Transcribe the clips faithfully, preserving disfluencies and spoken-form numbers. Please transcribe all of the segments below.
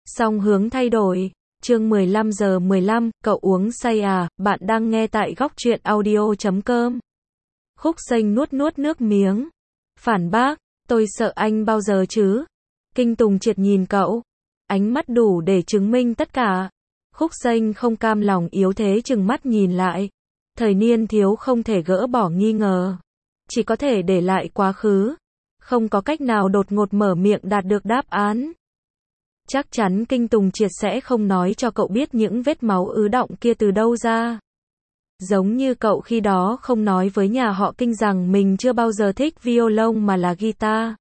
Song hướng thay đổi. Chương mười lăm giờ mười lăm, cậu uống say à, bạn đang nghe tại góc truyện audio chấm com. Khúc Xanh nuốt nuốt nước miếng. Phản bác, tôi sợ anh bao giờ chứ. Kinh Tùng triệt nhìn cậu. Ánh mắt đủ để chứng minh tất cả. Khúc Xanh không cam lòng yếu thế chừng mắt nhìn lại. Thời niên thiếu không thể gỡ bỏ nghi ngờ. Chỉ có thể để lại quá khứ. Không có cách nào đột ngột mở miệng đạt được đáp án. Chắc chắn Kinh Tùng triệt sẽ không nói cho cậu biết những vết máu ứ đọng kia từ đâu ra. Giống như cậu khi đó không nói với nhà họ Kinh rằng mình chưa bao giờ thích violon mà là guitar.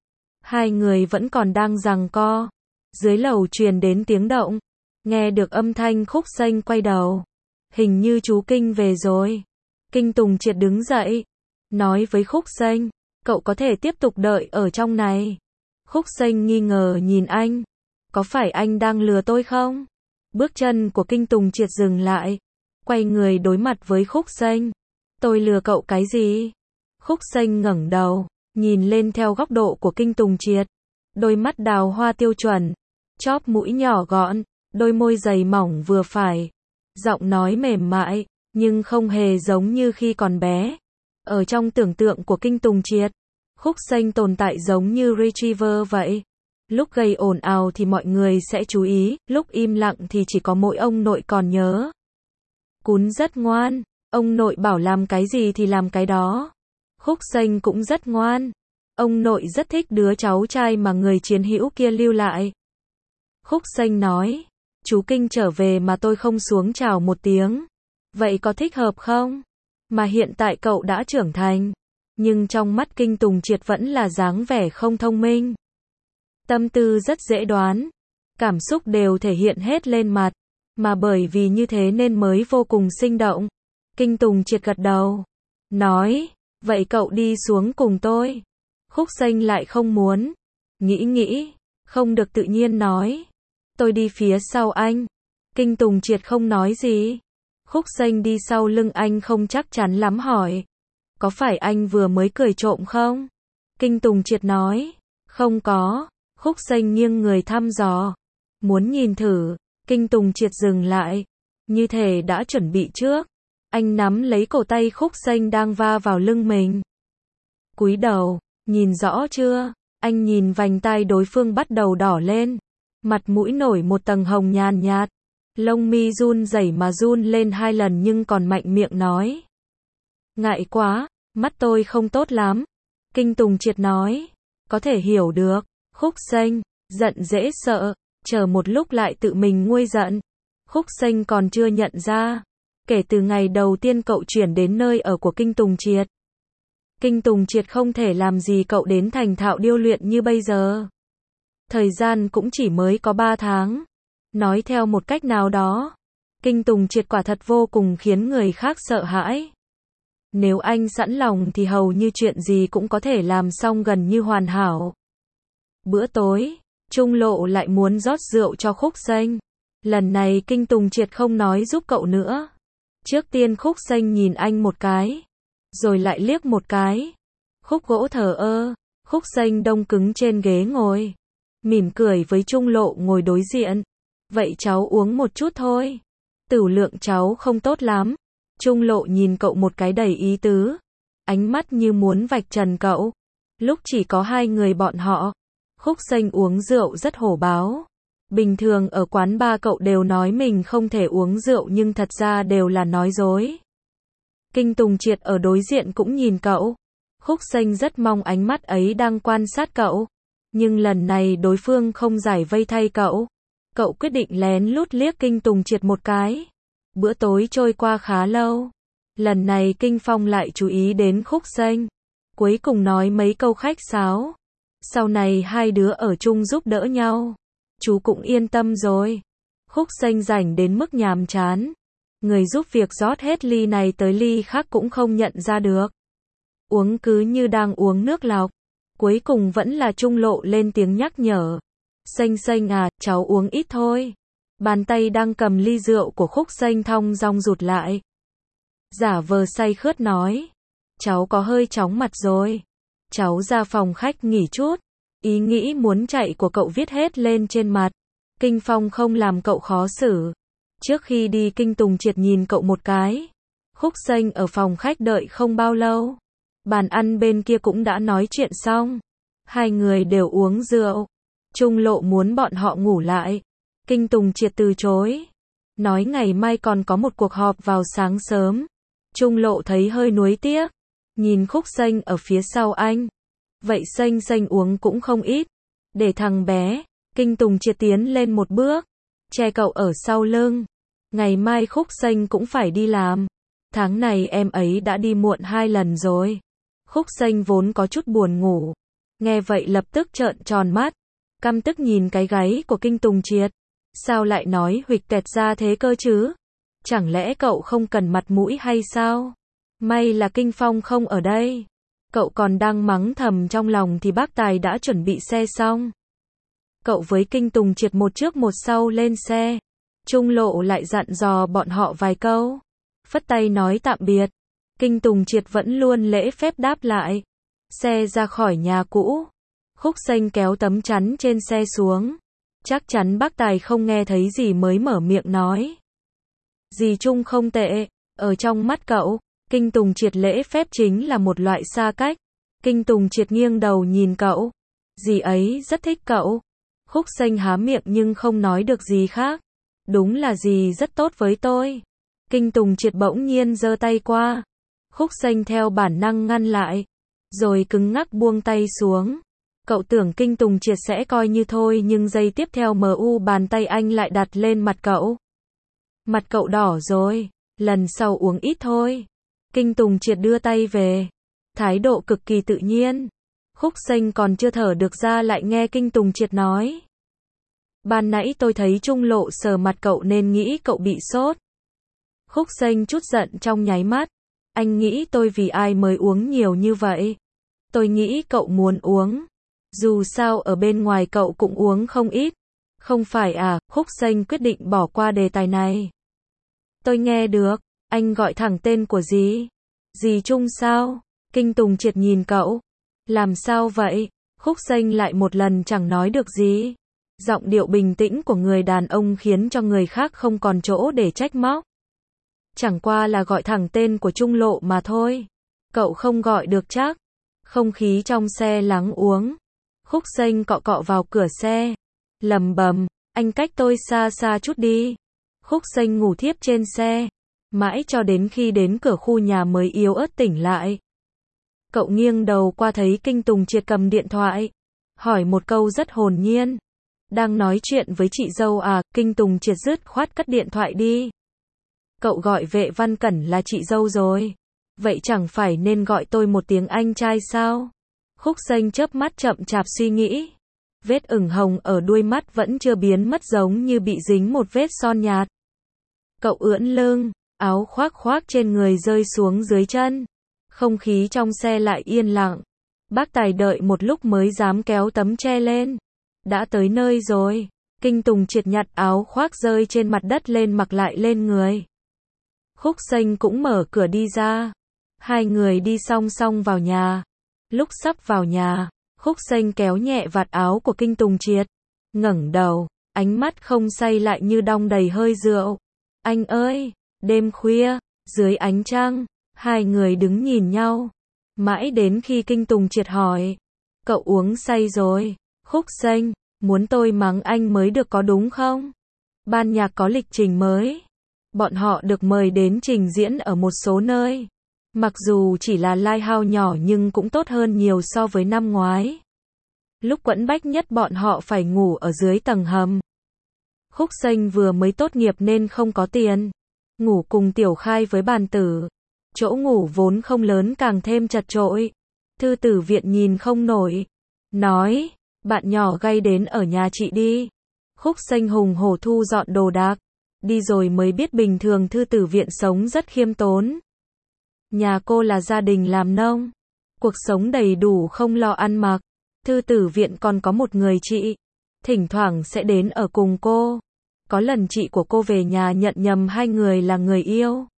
Hai người vẫn còn đang giằng co. Dưới lầu truyền đến tiếng động. Nghe được âm thanh, Khúc Xanh quay đầu. Hình như chú Kinh về rồi. Kinh Tùng triệt đứng dậy. Nói với Khúc Xanh, cậu có thể tiếp tục đợi ở trong này. Khúc Xanh nghi ngờ nhìn anh. Có phải anh đang lừa tôi không? Bước chân của Kinh Tùng triệt dừng lại. Quay người đối mặt với Khúc Xanh. Tôi lừa cậu cái gì? Khúc Xanh ngẩng đầu, nhìn lên theo góc độ của Kinh Tùng triệt. Đôi mắt đào hoa tiêu chuẩn. Chóp mũi nhỏ gọn, đôi môi dày mỏng vừa phải. Giọng nói mềm mại, nhưng không hề giống như khi còn bé. Ở trong tưởng tượng của Kinh Tùng triệt, Khúc Xanh tồn tại giống như Retriever vậy. Lúc gây ồn ào thì mọi người sẽ chú ý, lúc im lặng thì chỉ có mỗi ông nội còn nhớ. Cún rất ngoan, ông nội bảo làm cái gì thì làm cái đó. Khúc Xanh cũng rất ngoan. Ông nội rất thích đứa cháu trai mà người chiến hữu kia lưu lại. Khúc Xanh nói, chú Kinh trở về mà tôi không xuống chào một tiếng. Vậy có thích hợp không? Mà hiện tại cậu đã trưởng thành. Nhưng trong mắt Kinh Tùng triệt vẫn là dáng vẻ không thông minh. Tâm tư rất dễ đoán. Cảm xúc đều thể hiện hết lên mặt. Mà bởi vì như thế nên mới vô cùng sinh động. Kinh Tùng triệt gật đầu. Nói, vậy cậu đi xuống cùng tôi. Khúc Xanh lại không muốn. Nghĩ nghĩ, không được tự nhiên nói. Tôi đi phía sau anh. Kinh Tùng triệt không nói gì. Khúc Xanh đi sau lưng anh không chắc chắn lắm hỏi. Có phải anh vừa mới cười trộm không? Kinh Tùng triệt nói. Không có. Khúc Xanh nghiêng người thăm dò. Muốn nhìn thử. Kinh Tùng triệt dừng lại. Như thể đã chuẩn bị trước. Anh nắm lấy cổ tay Khúc Xanh đang va vào lưng mình. Cúi đầu. Nhìn rõ chưa? Anh nhìn vành tai đối phương bắt đầu đỏ lên. Mặt mũi nổi một tầng hồng nhàn nhạt. Lông mi run rẩy mà run lên hai lần nhưng còn mạnh miệng nói. Ngại quá, mắt tôi không tốt lắm. Kinh Tùng triệt nói. Có thể hiểu được. Khúc Xanh, giận dễ sợ, chờ một lúc lại tự mình nguôi giận. Khúc Xanh còn chưa nhận ra. Kể từ ngày đầu tiên cậu chuyển đến nơi ở của Kinh Tùng triệt. Kinh Tùng triệt không thể làm gì cậu đến thành thạo điêu luyện như bây giờ. Thời gian cũng chỉ mới có ba tháng. Nói theo một cách nào đó, Kinh Tùng triệt quả thật vô cùng khiến người khác sợ hãi. Nếu anh sẵn lòng thì hầu như chuyện gì cũng có thể làm xong gần như hoàn hảo. Bữa tối, Trung Lộ lại muốn rót rượu cho Khúc Xanh. Lần này Kinh Tùng triệt không nói giúp cậu nữa. Trước tiên Khúc Xanh nhìn anh một cái, rồi lại liếc một cái. Khúc gỗ thờ ơ, Khúc Xanh đông cứng trên ghế ngồi. Mỉm cười với Trung Lộ ngồi đối diện. Vậy cháu uống một chút thôi. Tửu lượng cháu không tốt lắm. Trung Lộ nhìn cậu một cái đầy ý tứ. Ánh mắt như muốn vạch trần cậu. Lúc chỉ có hai người bọn họ, Khúc Xanh uống rượu rất hổ báo. Bình thường ở quán bar cậu đều nói mình không thể uống rượu nhưng thật ra đều là nói dối. Kinh Tùng triệt ở đối diện cũng nhìn cậu. Khúc Xanh rất mong ánh mắt ấy đang quan sát cậu. Nhưng lần này đối phương không giải vây thay cậu. Cậu quyết định lén lút liếc Kinh Tùng triệt một cái. Bữa tối trôi qua khá lâu. Lần này Kinh Phong lại chú ý đến Khúc Xanh. Cuối cùng nói mấy câu khách sáo. Sau này hai đứa ở chung giúp đỡ nhau. Chú cũng yên tâm rồi. Khúc Xanh rảnh đến mức nhàm chán. Người giúp việc rót hết ly này tới ly khác cũng không nhận ra được. Uống cứ như đang uống nước lọc. Cuối cùng vẫn là Trung Lộ lên tiếng nhắc nhở. Xanh Xanh à, cháu uống ít thôi. Bàn tay đang cầm ly rượu của Khúc Xanh thong dong rụt lại. Giả vờ say khướt nói. Cháu có hơi chóng mặt rồi. Cháu ra phòng khách nghỉ chút. Ý nghĩ muốn chạy của cậu viết hết lên trên mặt. Kinh Phong không làm cậu khó xử. Trước khi đi Kinh Tùng Triệt nhìn cậu một cái. Khúc Xanh ở phòng khách đợi không bao lâu. Bàn ăn bên kia cũng đã nói chuyện xong. Hai người đều uống rượu. Trung Lộ muốn bọn họ ngủ lại. Kinh Tùng Triệt từ chối. Nói ngày mai còn có một cuộc họp vào sáng sớm. Trung Lộ thấy hơi nuối tiếc. Nhìn Khúc Xanh ở phía sau anh. Vậy Xanh Xanh uống cũng không ít. Để thằng bé. Kinh Tùng Triệt tiến lên một bước. Che cậu ở sau lưng. Ngày mai Khúc Xanh cũng phải đi làm. Tháng này em ấy đã đi muộn hai lần rồi. Khúc Xanh vốn có chút buồn ngủ. Nghe vậy lập tức trợn tròn mắt. Căm tức nhìn cái gáy của Kinh Tùng Triệt. Sao lại nói huỵch tẹt ra thế cơ chứ? Chẳng lẽ cậu không cần mặt mũi hay sao? May là Kinh Phong không ở đây. Cậu còn đang mắng thầm trong lòng thì bác Tài đã chuẩn bị xe xong. Cậu với Kinh Tùng Triệt một trước một sau lên xe. Trung Lộ lại dặn dò bọn họ vài câu. Phất tay nói tạm biệt. Kinh Tùng Triệt vẫn luôn lễ phép đáp lại. Xe ra khỏi nhà cũ. Khúc Xanh kéo tấm chắn trên xe xuống. Chắc chắn bác Tài không nghe thấy gì mới mở miệng nói. Dì Trung không tệ. Ở trong mắt cậu, Kinh Tùng Triệt lễ phép chính là một loại xa cách. Kinh Tùng Triệt nghiêng đầu nhìn cậu. Dì ấy rất thích cậu. Khúc Xanh há miệng nhưng không nói được gì khác. Đúng là dì rất tốt với tôi. Kinh Tùng Triệt bỗng nhiên giơ tay qua. Khúc Xanh theo bản năng ngăn lại. Rồi cứng ngắc buông tay xuống. Cậu tưởng Kinh Tùng Triệt sẽ coi như thôi nhưng giây tiếp theo mờ u bàn tay anh lại đặt lên mặt cậu. Mặt cậu đỏ rồi. Lần sau uống ít thôi. Kinh Tùng Triệt đưa tay về. Thái độ cực kỳ tự nhiên. Khúc Xanh còn chưa thở được ra lại nghe Kinh Tùng Triệt nói. Ban nãy tôi thấy Trung Lộ sờ mặt cậu nên nghĩ cậu bị sốt. Khúc Xanh chút giận trong nháy mắt. Anh nghĩ tôi vì ai mới uống nhiều như vậy? Tôi nghĩ cậu muốn uống. Dù sao ở bên ngoài cậu cũng uống không ít. Không phải à? Khúc Xanh quyết định bỏ qua đề tài này. Tôi nghe được. Anh gọi thẳng tên của dì. Dì Trung sao? Kinh Tùng Triệt nhìn cậu. Làm sao vậy? Khúc Xanh lại một lần chẳng nói được gì. Giọng điệu bình tĩnh của người đàn ông khiến cho người khác không còn chỗ để trách móc. Chẳng qua là gọi thẳng tên của Trung Lộ mà thôi. Cậu không gọi được chắc. Không khí trong xe lắng uống. Khúc Xanh cọ cọ vào cửa xe. Lầm bầm, anh cách tôi xa xa chút đi. Khúc Xanh ngủ thiếp trên xe. Mãi cho đến khi đến cửa khu nhà mới yếu ớt tỉnh lại. Cậu nghiêng đầu qua thấy Kinh Tùng Triệt cầm điện thoại. Hỏi một câu rất hồn nhiên. Đang nói chuyện với chị dâu à? Kinh Tùng Triệt dứt khoát cất điện thoại đi. Cậu gọi Vệ Văn Cẩn là chị dâu rồi. Vậy chẳng phải nên gọi tôi một tiếng anh trai sao? Khúc Xanh chớp mắt chậm chạp suy nghĩ. Vết ửng hồng ở đuôi mắt vẫn chưa biến mất giống như bị dính một vết son nhạt. Cậu ưỡn lưng, áo khoác khoác trên người rơi xuống dưới chân. Không khí trong xe lại yên lặng. Bác Tài đợi một lúc mới dám kéo tấm che lên. Đã tới nơi rồi. Kinh Tùng Triệt nhặt áo khoác rơi trên mặt đất lên mặc lại lên người. Khúc Xanh cũng mở cửa đi ra. Hai người đi song song vào nhà. Lúc sắp vào nhà, Khúc Xanh kéo nhẹ vạt áo của Kinh Tùng Triệt. Ngẩng đầu, ánh mắt không say lại như đong đầy hơi rượu. Anh ơi, đêm khuya, dưới ánh trăng, hai người đứng nhìn nhau. Mãi đến khi Kinh Tùng Triệt hỏi. Cậu uống say rồi. Khúc Xanh, muốn tôi mắng anh mới được có đúng không? Ban nhạc có lịch trình mới. Bọn họ được mời đến trình diễn ở một số nơi. Mặc dù chỉ là live house nhỏ nhưng cũng tốt hơn nhiều so với năm ngoái. Lúc quẫn bách nhất bọn họ phải ngủ ở dưới tầng hầm. Khúc Xanh vừa mới tốt nghiệp nên không có tiền. Ngủ cùng Tiểu Khai với Bàn Tử. Chỗ ngủ vốn không lớn càng thêm chật chội. Thư Tử Viện nhìn không nổi. Nói, bạn nhỏ gay đến ở nhà chị đi. Khúc Xanh hùng hổ thu dọn đồ đạc. Đi rồi mới biết bình thường Thư Tử Viện sống rất khiêm tốn. Nhà cô là gia đình làm nông. Cuộc sống đầy đủ không lo ăn mặc. Thư Tử Viện còn có một người chị. Thỉnh thoảng sẽ đến ở cùng cô. Có lần chị của cô về nhà nhận nhầm hai người là người yêu.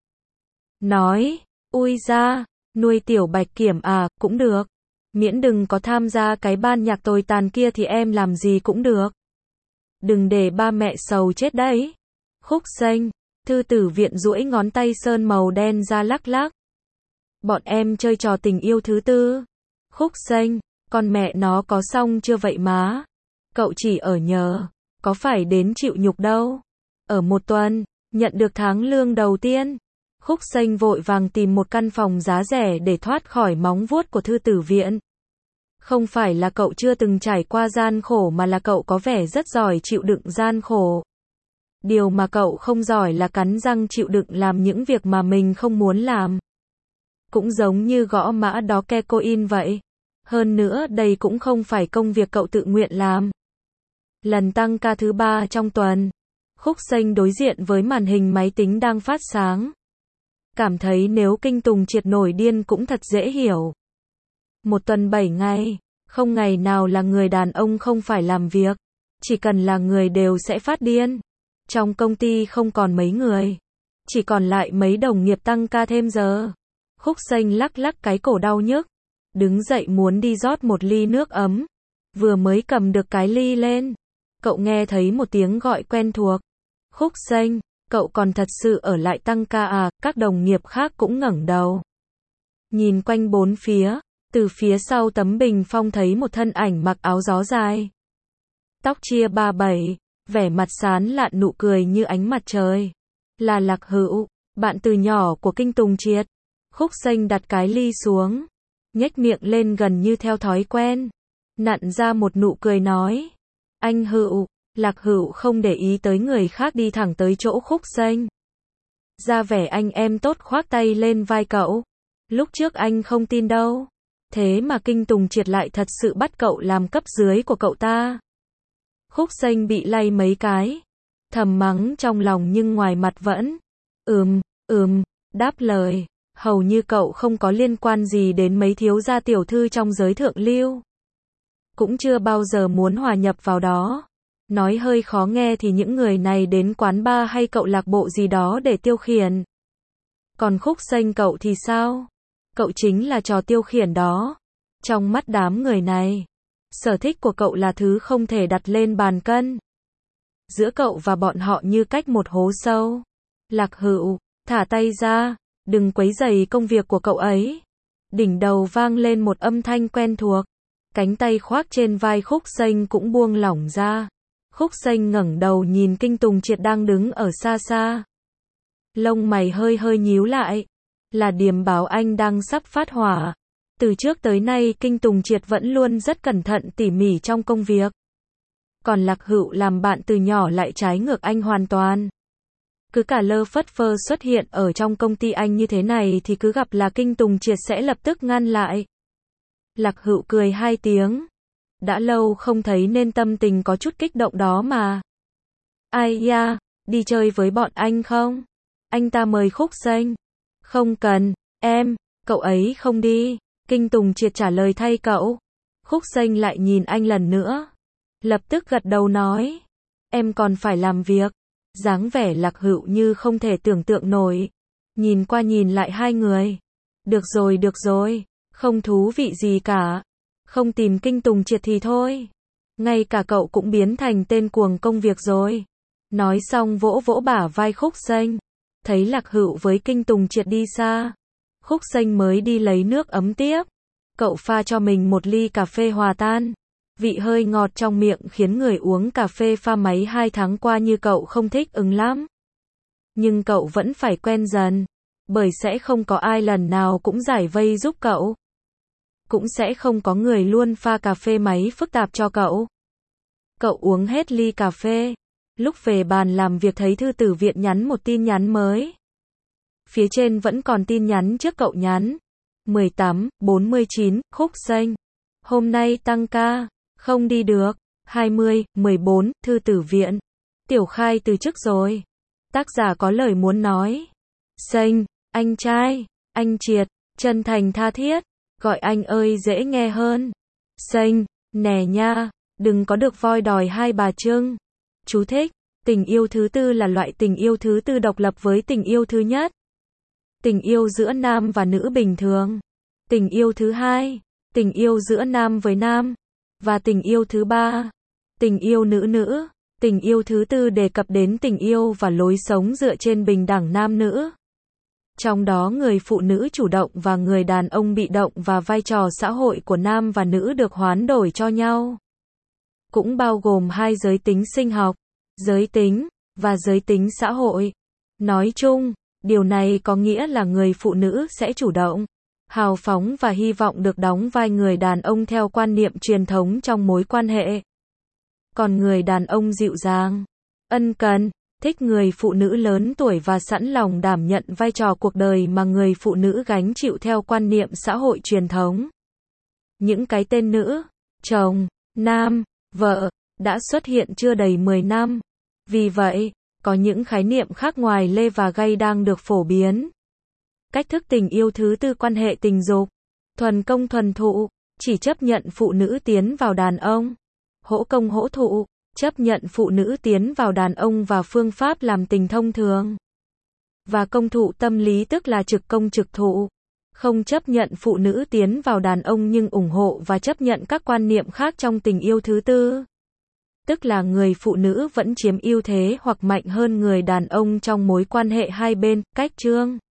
Nói, ui da, nuôi Tiểu Bạch Kiểm à, cũng được. Miễn đừng có tham gia cái ban nhạc tồi tàn kia thì em làm gì cũng được. Đừng để ba mẹ sầu chết đấy. Khúc Xanh, Thư Tử Viện duỗi ngón tay sơn màu đen ra lắc lắc. Bọn em chơi trò tình yêu thứ tư. Khúc Xanh, con mẹ nó có xong chưa vậy má? Cậu chỉ ở nhờ, có phải đến chịu nhục đâu. Ở một tuần, nhận được tháng lương đầu tiên. Khúc Xanh vội vàng tìm một căn phòng giá rẻ để thoát khỏi móng vuốt của Thư Tử Viện. Không phải là cậu chưa từng trải qua gian khổ mà là cậu có vẻ rất giỏi chịu đựng gian khổ. Điều mà cậu không giỏi là cắn răng chịu đựng làm những việc mà mình không muốn làm. Cũng giống như gõ mã đó kecoin vậy. Hơn nữa đây cũng không phải công việc cậu tự nguyện làm. Lần tăng ca thứ ba trong tuần, Khúc Xanh đối diện với màn hình máy tính đang phát sáng. Cảm thấy nếu Kinh Tùng Triệt nổi điên cũng thật dễ hiểu. Một tuần bảy ngày, không ngày nào là người đàn ông không phải làm việc. Chỉ cần là người đều sẽ phát điên. Trong công ty không còn mấy người. Chỉ còn lại mấy đồng nghiệp tăng ca thêm giờ. Khúc Xanh lắc lắc cái cổ đau nhức. Đứng dậy muốn đi rót một ly nước ấm. Vừa mới cầm được cái ly lên. Cậu nghe thấy một tiếng gọi quen thuộc. Khúc Xanh, cậu còn thật sự ở lại tăng ca à? Các đồng nghiệp khác cũng ngẩng đầu. Nhìn quanh bốn phía. Từ phía sau tấm bình phong thấy một thân ảnh mặc áo gió dài. Tóc chia ba bảy. Vẻ mặt sán lạn nụ cười như ánh mặt trời. Là Lạc Hữu, bạn từ nhỏ của Kinh Tùng Triệt. Khúc Xanh đặt cái ly xuống. Nhếch miệng lên gần như theo thói quen. Nặn ra một nụ cười nói. Anh Hữu. Lạc Hữu không để ý tới người khác đi thẳng tới chỗ Khúc Xanh. Ra vẻ anh em tốt khoác tay lên vai cậu. Lúc trước anh không tin đâu. Thế mà Kinh Tùng Triệt lại thật sự bắt cậu làm cấp dưới của cậu ta. Khúc Xanh bị lay mấy cái. Thầm mắng trong lòng nhưng ngoài mặt vẫn. Ừm, ừm, đáp lời. Hầu như cậu không có liên quan gì đến mấy thiếu gia tiểu thư trong giới thượng lưu. Cũng chưa bao giờ muốn hòa nhập vào đó. Nói hơi khó nghe thì những người này đến quán bar hay cậu lạc bộ gì đó để tiêu khiển. Còn Khúc Xanh cậu thì sao? Cậu chính là trò tiêu khiển đó. Trong mắt đám người này, sở thích của cậu là thứ không thể đặt lên bàn cân. Giữa cậu và bọn họ như cách một hố sâu. Lạc Hữu, thả tay ra, đừng quấy rầy công việc của cậu ấy. Đỉnh đầu vang lên một âm thanh quen thuộc. Cánh tay khoác trên vai Khúc Xanh cũng buông lỏng ra. Khúc Xanh ngẩng đầu nhìn Kinh Tùng Triệt đang đứng ở xa xa. Lông mày hơi hơi nhíu lại. Là Điềm báo anh đang sắp phát hỏa. Từ trước tới nay Kinh Tùng Triệt vẫn luôn rất cẩn thận tỉ mỉ trong công việc. Còn Lạc Hữu làm bạn từ nhỏ lại trái ngược anh hoàn toàn. Cứ cả lơ phất phơ xuất hiện ở trong công ty anh như thế này thì cứ gặp là Kinh Tùng Triệt sẽ lập tức ngăn lại. Lạc Hữu cười hai tiếng. Đã lâu không thấy nên tâm tình có chút kích động đó mà. Ai da, đi chơi với bọn anh không? Anh ta mời Khúc Xanh. Không cần, em, cậu ấy không đi. Kinh Tùng Triệt trả lời thay cậu. Khúc Xanh lại nhìn anh lần nữa. Lập tức gật đầu nói. Em còn phải làm việc. Dáng vẻ Lạc Hữu như không thể tưởng tượng nổi. Nhìn qua nhìn lại hai người. Được rồi được rồi. Không thú vị gì cả. Không tìm Kinh Tùng Triệt thì thôi. Ngay cả cậu cũng biến thành tên cuồng công việc rồi. Nói xong vỗ vỗ bả vai Khúc Xanh. Thấy Lạc Hữu với Kinh Tùng Triệt đi xa. Khúc Xanh mới đi lấy nước ấm tiếp. Cậu pha cho mình một ly cà phê hòa tan. Vị hơi ngọt trong miệng khiến người uống cà phê pha máy hai tháng qua như cậu không thích ứng lắm. Nhưng cậu vẫn phải quen dần. Bởi sẽ không có ai lần nào cũng giải vây giúp cậu. Cũng sẽ không có người luôn pha cà phê máy phức tạp cho cậu. Cậu uống hết ly cà phê. Lúc về bàn làm việc thấy Thư Tử Viện nhắn một tin nhắn mới. Phía trên vẫn còn tin nhắn trước cậu nhắn. mười tám, bốn mươi chín, Khúc Xanh. Hôm nay tăng ca, không đi được. hai mươi, mười bốn, Thư Tử Viện. Tiểu Khai từ chức rồi. Tác giả có lời muốn nói. Xanh, anh trai, anh Triệt, chân thành tha thiết. Gọi anh ơi dễ nghe hơn. Xanh, nè nha, đừng có được voi đòi hai bà trưng. Chú thích, tình yêu thứ tư là loại tình yêu thứ tư độc lập với tình yêu thứ nhất. Tình yêu giữa nam và nữ bình thường. Tình yêu thứ hai, tình yêu giữa nam với nam. Và tình yêu thứ ba, tình yêu nữ nữ. Tình yêu thứ tư đề cập đến tình yêu và lối sống dựa trên bình đẳng nam nữ. Trong đó người phụ nữ chủ động và người đàn ông bị động và vai trò xã hội của nam và nữ được hoán đổi cho nhau. Cũng bao gồm hai giới tính sinh học, giới tính, và giới tính xã hội. Nói chung, điều này có nghĩa là người phụ nữ sẽ chủ động, hào phóng và hy vọng được đóng vai người đàn ông theo quan niệm truyền thống trong mối quan hệ. Còn người đàn ông dịu dàng, ân cần, thích người phụ nữ lớn tuổi và sẵn lòng đảm nhận vai trò cuộc đời mà người phụ nữ gánh chịu theo quan niệm xã hội truyền thống. Những cái tên nữ, chồng, nam, vợ đã xuất hiện chưa đầy mười năm. Vì vậy, có những khái niệm khác ngoài lê và gay đang được phổ biến. Cách thức tình yêu thứ tư quan hệ tình dục, thuần công thuần thụ, chỉ chấp nhận phụ nữ tiến vào đàn ông. Hỗ công hỗ thụ, chấp nhận phụ nữ tiến vào đàn ông và phương pháp làm tình thông thường. Và công thụ tâm lý tức là trực công trực thụ. Không chấp nhận phụ nữ tiến vào đàn ông nhưng ủng hộ và chấp nhận các quan niệm khác trong tình yêu thứ tư. Tức là người phụ nữ vẫn chiếm ưu thế hoặc mạnh hơn người đàn ông trong mối quan hệ hai bên. Cách chương